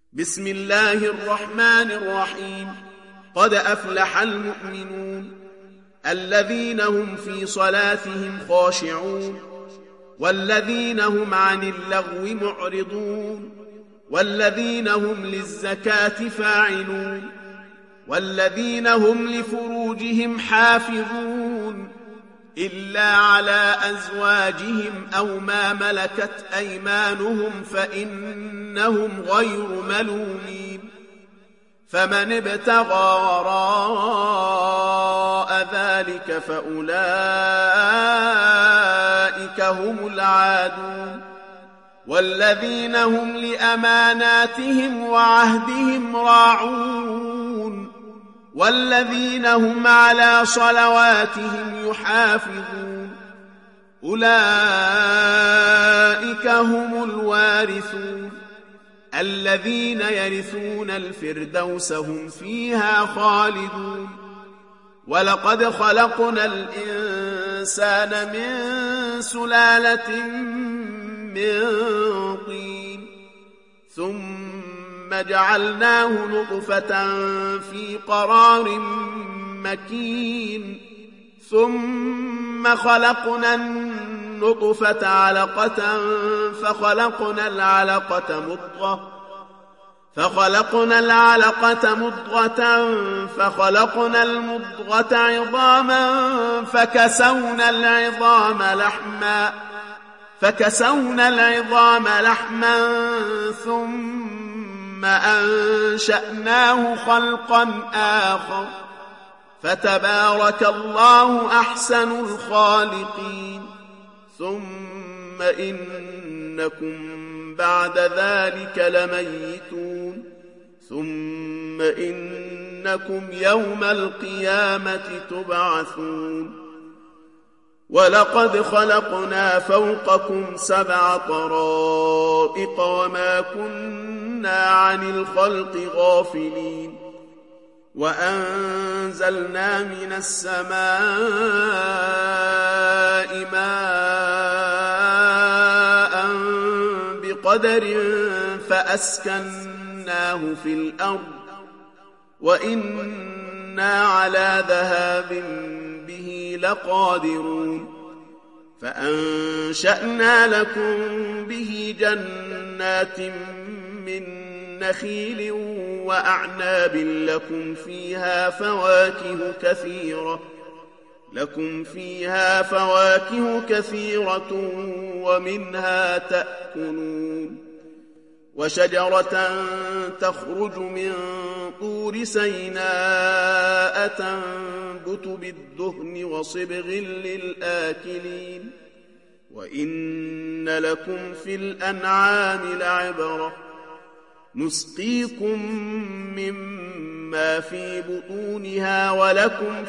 بسم الله الرحمن الرحيم. قد أفلح المؤمنون الذين هم في صلاتهم خاشعون والذين هم عن اللغو معرضون والذين هم للزكاة فاعلون والذين هم لفروجهم حافظون إلا على أزواجهم أو ما ملكت أيمانهم فإنهم غير ملومين. فمن ابتغى وراء ذلك فأولئك هم العادون والذين هم لأماناتهم وعهدهم راعون والذين هم على صلواتهم يحافظون أولئك هم الوارثون الذين يرثون الفردوس هم فيها خالدون. ولقد خلقنا الإنسان من سلالة من طين ثم جعلناه نطفة في قرار مكين ثم خلقنا النطفة علقة فخلقنا العلقة مضغة فخلقنا المضغة عظاما فكسونا العظام لحما ثم أنشأناه خلقا آخر فتبارك الله أحسن الخالقين. ثم إنكم بعد ذلك لميتون ثم إنكم يوم القيامة تبعثون. ولقد خلقنا فوقكم 7 طرائق وما كنا عن الخلق غافلين وأنزلنا من السماء ماء بقدر فأسكناه في الأرض وإنا على ذهاب به لقادرون. فأنشأنا لكم به جنات من نخيل وأعناب لكم فيها فواكه كثيرة ومنها تأكلون. وشجرة تخرج من طور سيناء تنبت بالدهن وصبغ للآكلين وإن لكم في الأنعام لعبرة نسقيكم مما في بطونها ولكم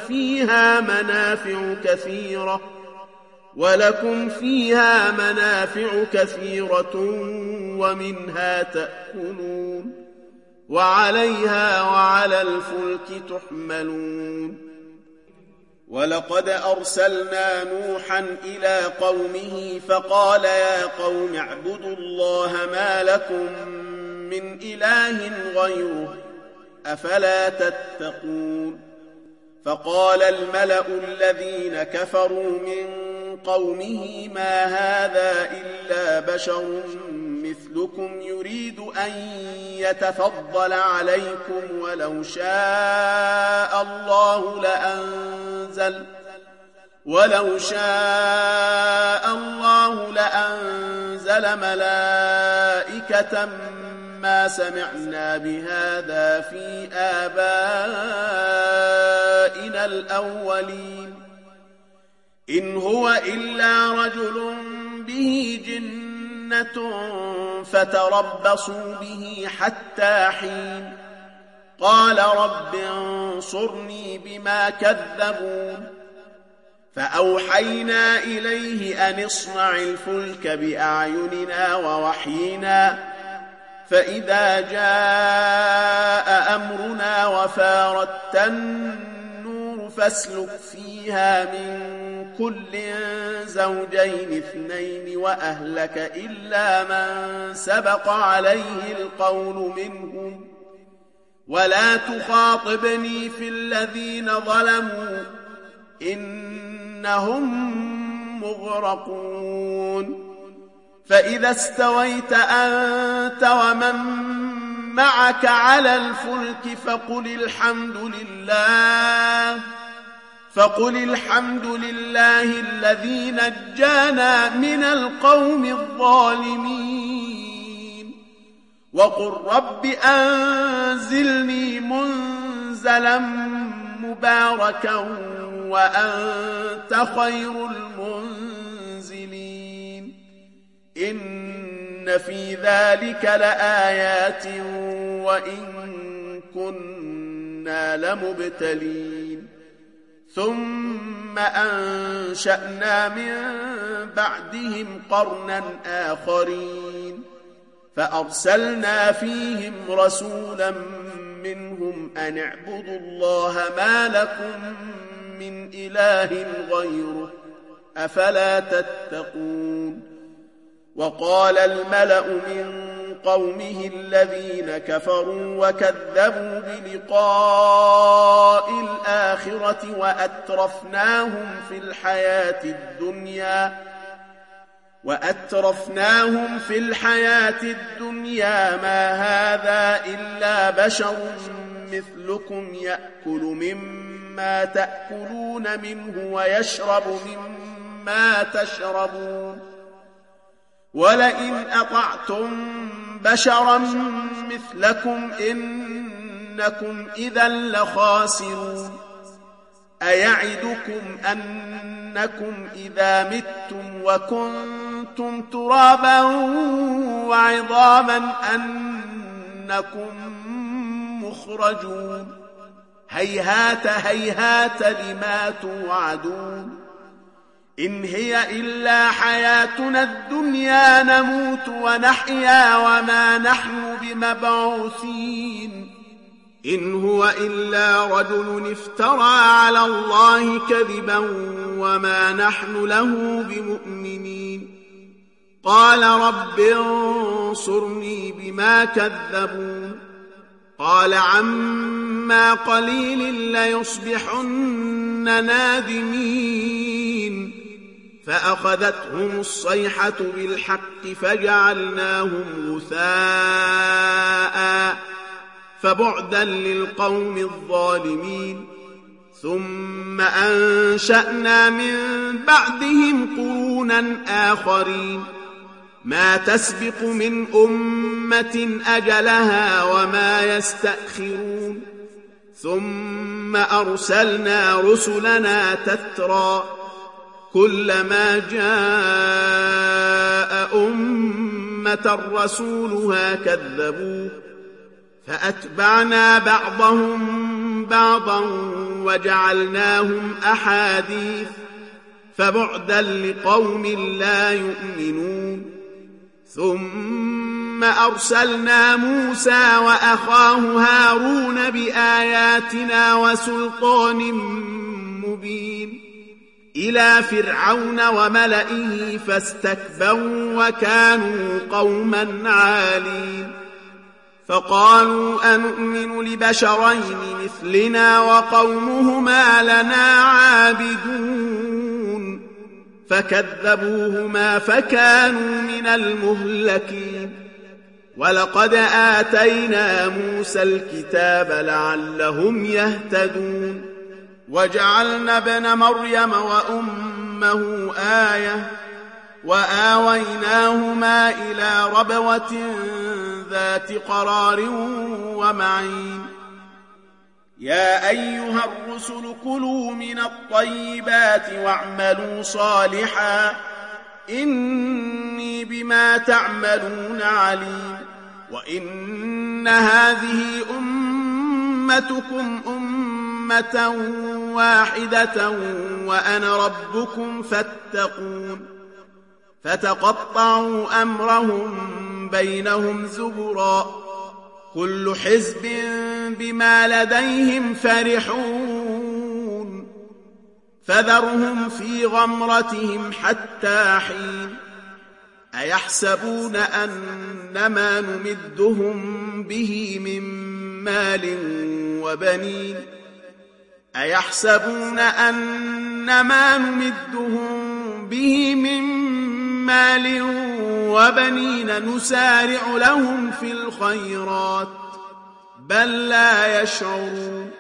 فيها منافع كثيرة ومنها تأكلون وعليها وعلى الفلك تحملون. ولقد أرسلنا نوحا إلى قومه فقال يا قوم اعبدوا الله ما لكم من إله غيره أفلا تتقون. فقال الملأ الذين كفروا من قومه ما هذا إلا بشر مثلكم يريد أن يتفضل عليكم ولو شاء الله لأنزل ملائكة ما سمعنا بهذا في آبائنا الأولين إن هو إلا رجل به جنة فتربصوا به حتى حين. قال رب انصرني بما كذبون. فأوحينا إليه أن اصنع الفلك بأعيننا ووحينا فإذا جاء أمرنا وفاردت النور فاسلك فيها من كل زوجين اثنين وأهلك إلا من سبق عليه القول منهم ولا تخاطبني في الذين ظلموا إنهم مغرقون فإذا استويت أنت ومن معك على الفلك فقل الحمد لله الذي نجانا من القوم الظالمين وقل رب أنزلني منزلا مباركا وأنت خير المنزلين إن في ذلك لآيات وإن كنا لمبتلين ثم أنشأنا من بعدهم قرنا آخرين فأرسلنا فيهم رسولا منهم أن اعبدوا الله ما لكم من إله غيره أفلا تتقون وقال الملأ من قومه الذين كفروا وكذبوا بلقاء الآخرة وأترفناهم في الحياة الدنيا ما هذا إلا بشر مثلكم يأكل مما تأكلون منه ويشرب مما تشربون ولئن أطعتم بشرا مثلكم إنكم إذا لخاسرون أيعدكم أنكم إذا متم وكنتم ترابا وعظاما أنكم مخرجون هيهات هيهات لما توعدون إن هي إلا حياتنا الدنيا نموت ونحيا وما نحن بمبعوثين إن هو إلا رجل افترى على الله كذبا وما نحن له بمؤمنين قال رب انصرني بما كذبون قال عما قليل ليصبحن نادمين فأخذتهم الصيحة بالحق فجعلناهم غثاء فبعدا للقوم الظالمين ثم أنشأنا من بعدهم قرونا آخرين ما تسبق من أمة أجلها وما يستأخرون ثم أرسلنا رسلنا تترى كلما جاء أمة رسولها كذبوه فأتبعنا بعضهم بعضا وجعلناهم أحاديث فبعدا لقوم لا يؤمنون ثم أرسلنا موسى وأخاه هارون بآياتنا وسلطان مبين إلى فرعون وملئه فاستكبروا وكانوا قوما عالين فقالوا أنؤمن لبشرين مثلنا وقومهما لنا عابدون فكذبوهما فكانوا من المهلكين ولقد آتينا موسى الكتاب لعلهم يهتدون وجعلنا ابن مريم وأمه آية وآويناهما إلى ربوة ذات قرار ومعين يا أيها الرسل كلوا من الطيبات واعملوا صالحا إني بما تعملون عليم وإن هذه أمتكم أمة واحدة وأنا ربكم فاتقون فتقطعوا أمرهم بينهم زبرا كل حزب بما لديهم فرحون فذرهم في غمرتهم حتى حين أيحسبون أنما نمدهم به من مال وبنين أيحسبون أنما نمدهم به من مال وبنين نسارع لهم في الخيرات بل لا يشعرون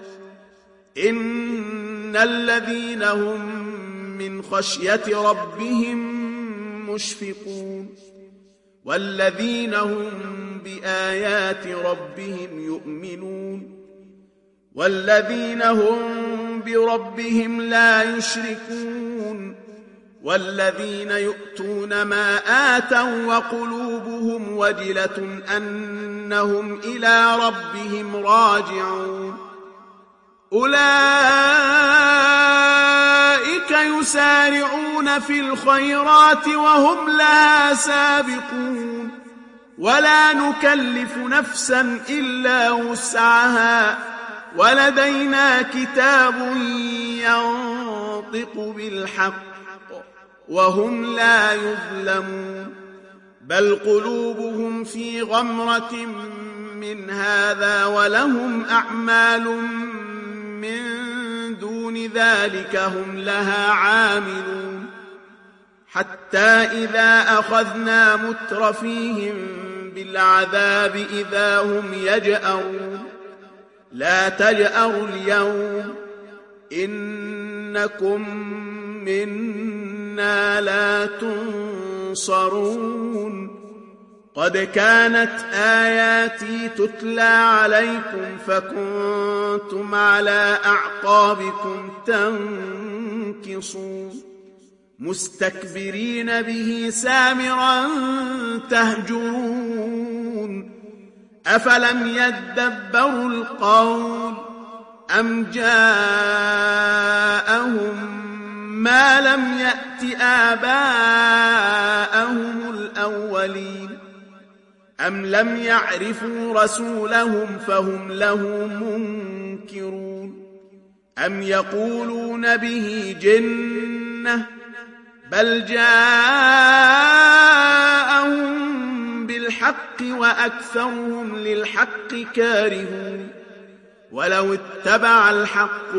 إن الذين هم من خشية ربهم مشفقون والذين هم بآيات ربهم يؤمنون والذين هم بربهم لا يشركون والذين يؤتون ما آتوا وقلوبهم وجلة أنهم إلى ربهم راجعون أولئك يسارعون في الخيرات وهم لها سابقون ولا نكلف نفسا إلا وسعها ولدينا كتاب ينطق بالحق وهم لا يظلمون بل قلوبهم في غمرة من هذا ولهم أعمال من دون ذلك هم لها عاملون حتى إذا أخذنا مترفيهم بالعذاب إذا هم يجأرون لا تجأروا اليوم إنكم منا لا تنصرون قد كانت آياتي تتلى عليكم فكنتم على أعقابكم تنكصون مستكبرين به سامرا تهجرون أفلم يدبروا القول أم جاءهم ما لم يأت آباءهم الأولين أم لم يعرفوا رسولهم فهم له منكرون أم يقولون به جنة بل جاءهم بالحق وأكثرهم للحق كارهون ولو اتبع الحق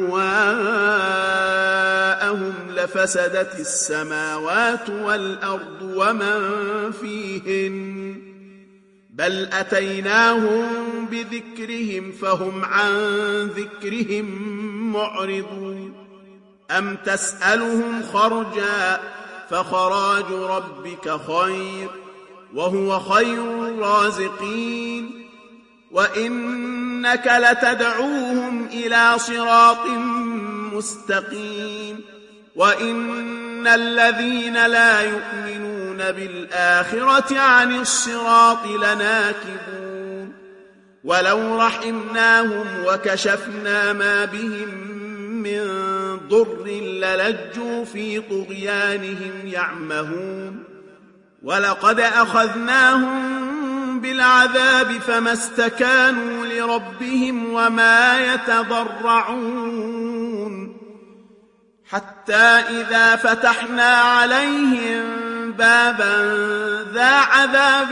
أهواءهم لفسدت السماوات والأرض ومن فيهن بل أتيناهم بذكرهم فهم عن ذكرهم معرضون أم تسألهم خرجا فخراج ربك خير وهو خير الرازقين وإنك لتدعوهم إلى صراط مستقيم وإن الذين لا يؤمنون بالآخرة عن الصراط لناكبون ولو رحمناهم وكشفنا ما بهم من ضر للجوا في طغيانهم يعمهون ولقد أخذناهم بالعذاب فما استكانوا لربهم وما يتضرعون حتى إذا فتحنا عليهم بابا ذا عذاب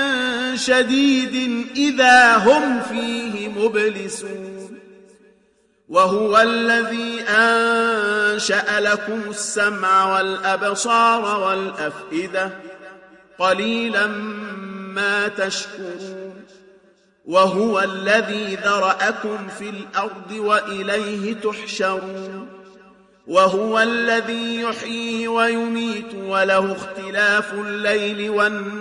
شديد إذا هم فيه مبلسون وهو الذي أنشأ لكم السمع والأبصار والأفئدة قليلا ما تشكرون وهو الذي ذرأكم في الأرض وإليه تحشرون وهو الذي يحيي ويميت وله اختلاف الليل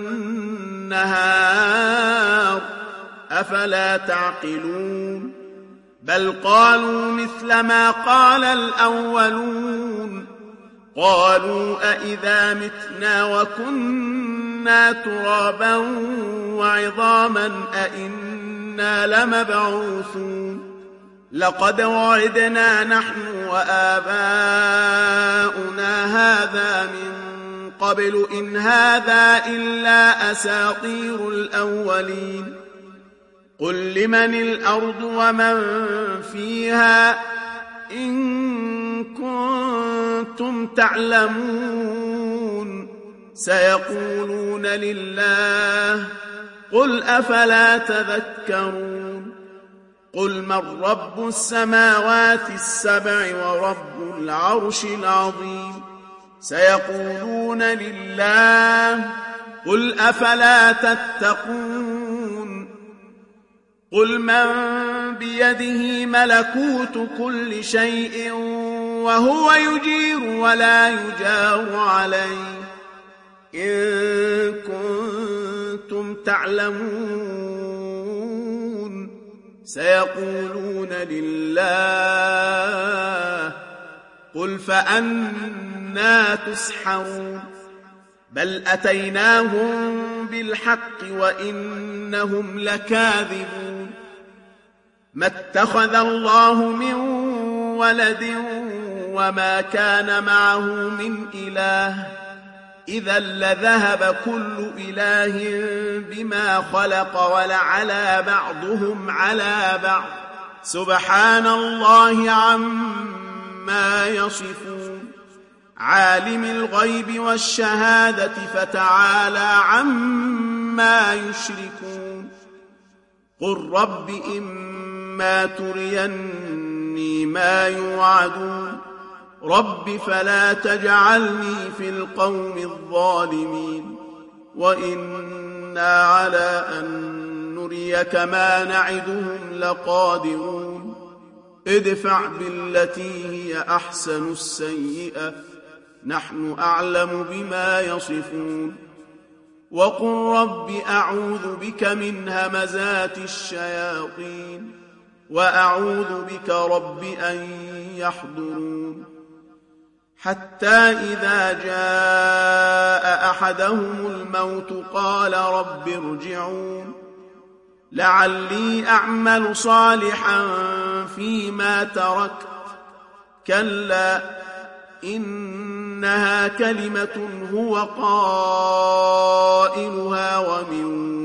والنهار أفلا تعقلون بل قالوا مثل ما قال الأولون قالوا أئذا متنا وكنا ترابا وعظاما أئنا لمبعوثون لقد وعدنا نحن وآباؤنا هذا من قبل إن هذا إلا أساطير الأولين قل لمن الأرض ومن فيها إن كنتم تعلمون سيقولون لله قل أفلا تذكرون قل من رب السماوات السبع ورب العرش العظيم سيقولون لله قل أفلا تتقون قل من بيده ملكوت كل شيء وهو يجير ولا يجار عليه إن كنتم تعلمون سيقولون لله قل فأنى تسحرون بل أتيناهم بالحق وإنهم لكاذبون ما اتخذ الله من ولد وما كان معه من إله إذا لذهب كل إله بما خلق ولعلى بعضهم على بعض سبحان الله عما يصفون عالم الغيب والشهادة فتعالى عما يشركون قل رب إما تريني ما يوعدون رب فلا تجعلني في القوم الظالمين وإنا على أن نريك ما نعدهم لقادرون ادفع بالتي هي أحسن السيئة نحن أعلم بما يصفون وقل رب أعوذ بك من همزات الشياطين وأعوذ بك رب أن يحضرون حتى إذا جاء أحدهم الموت قال رب ارجعون لعلي أعمل صالحا فيما تركت كلا إنها كلمة هو قائلها ومن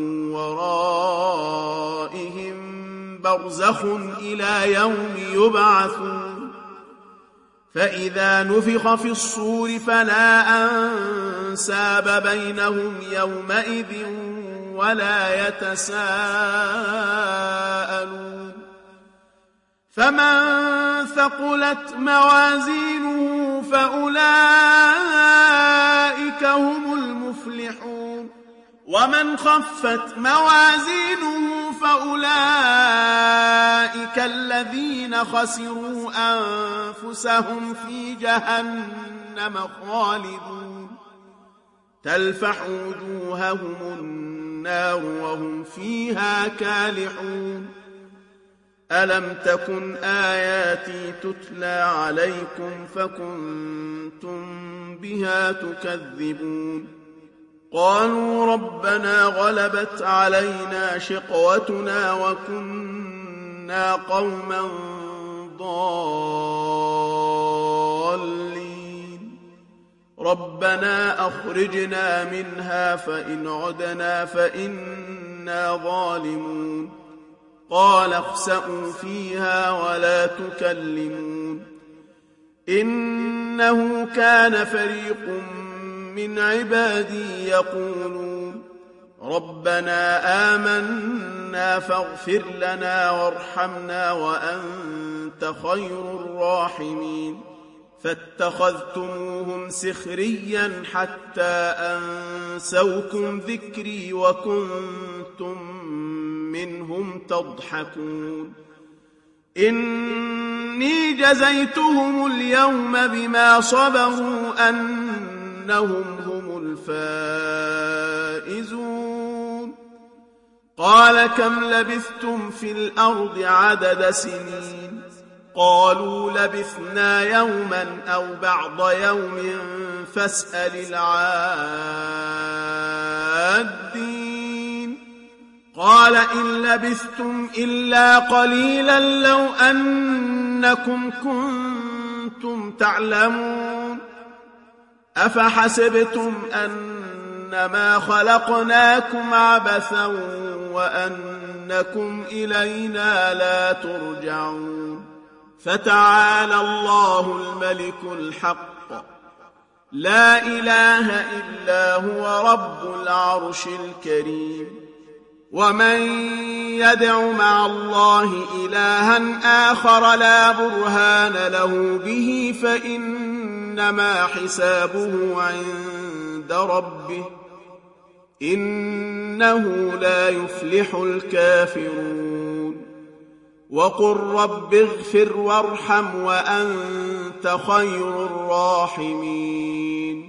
ورائهم برزخ إلى يوم يبعثون فإذا نفخ في الصور فلا أنساب بينهم يومئذ ولا يتساءلون فمن ثقلت موازينه فأولئك هم المفلحون ومن خفت موازينه فأولئك الذين خسروا أنفسهم في جهنم خالدون تلفح وجوههم النار وهم فيها كالحون ألم تكن آياتي تتلى عليكم فكنتم بها تكذبون قالوا ربنا غلبت علينا شقوتنا وكنا قوما ضالين ربنا أخرجنا منها فإن عدنا فإنا ظالمون قال اخسئوا فيها ولا تكلمون إنه كان فريق من عبادي يقولون ربنا آمنا فاغفر لنا وارحمنا وأنت خير الراحمين فاتخذتموهم سخريا حتى أنسوكم ذكري وكنتم منهم تضحكون إني جزيتهم اليوم بما صبروا أنهم هم الفائزون قال كم لبثتم في الأرض عدد سنين قالوا لبثنا يوما أو بعض يوم فاسأل العادين قال إن لبثتم إلا قليلا لو أنكم كنتم تعلمون أفحسبتم أنما خلقناكم عبثا وأنكم إلينا لا ترجعون فتعالى الله الملك الحق لا إله إلا هو رب العرش الكريم. ومن يدع مع الله إلها آخر لا برهان له به فإنما حسابه عند ربه إنه لا يفلح الكافرون. وقل رب اغفر وارحم وأنت خير الراحمين.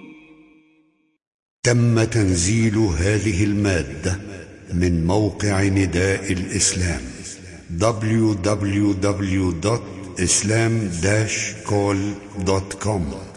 تم تنزيل هذه المادة من موقع نداء الإسلام www.islam-call.com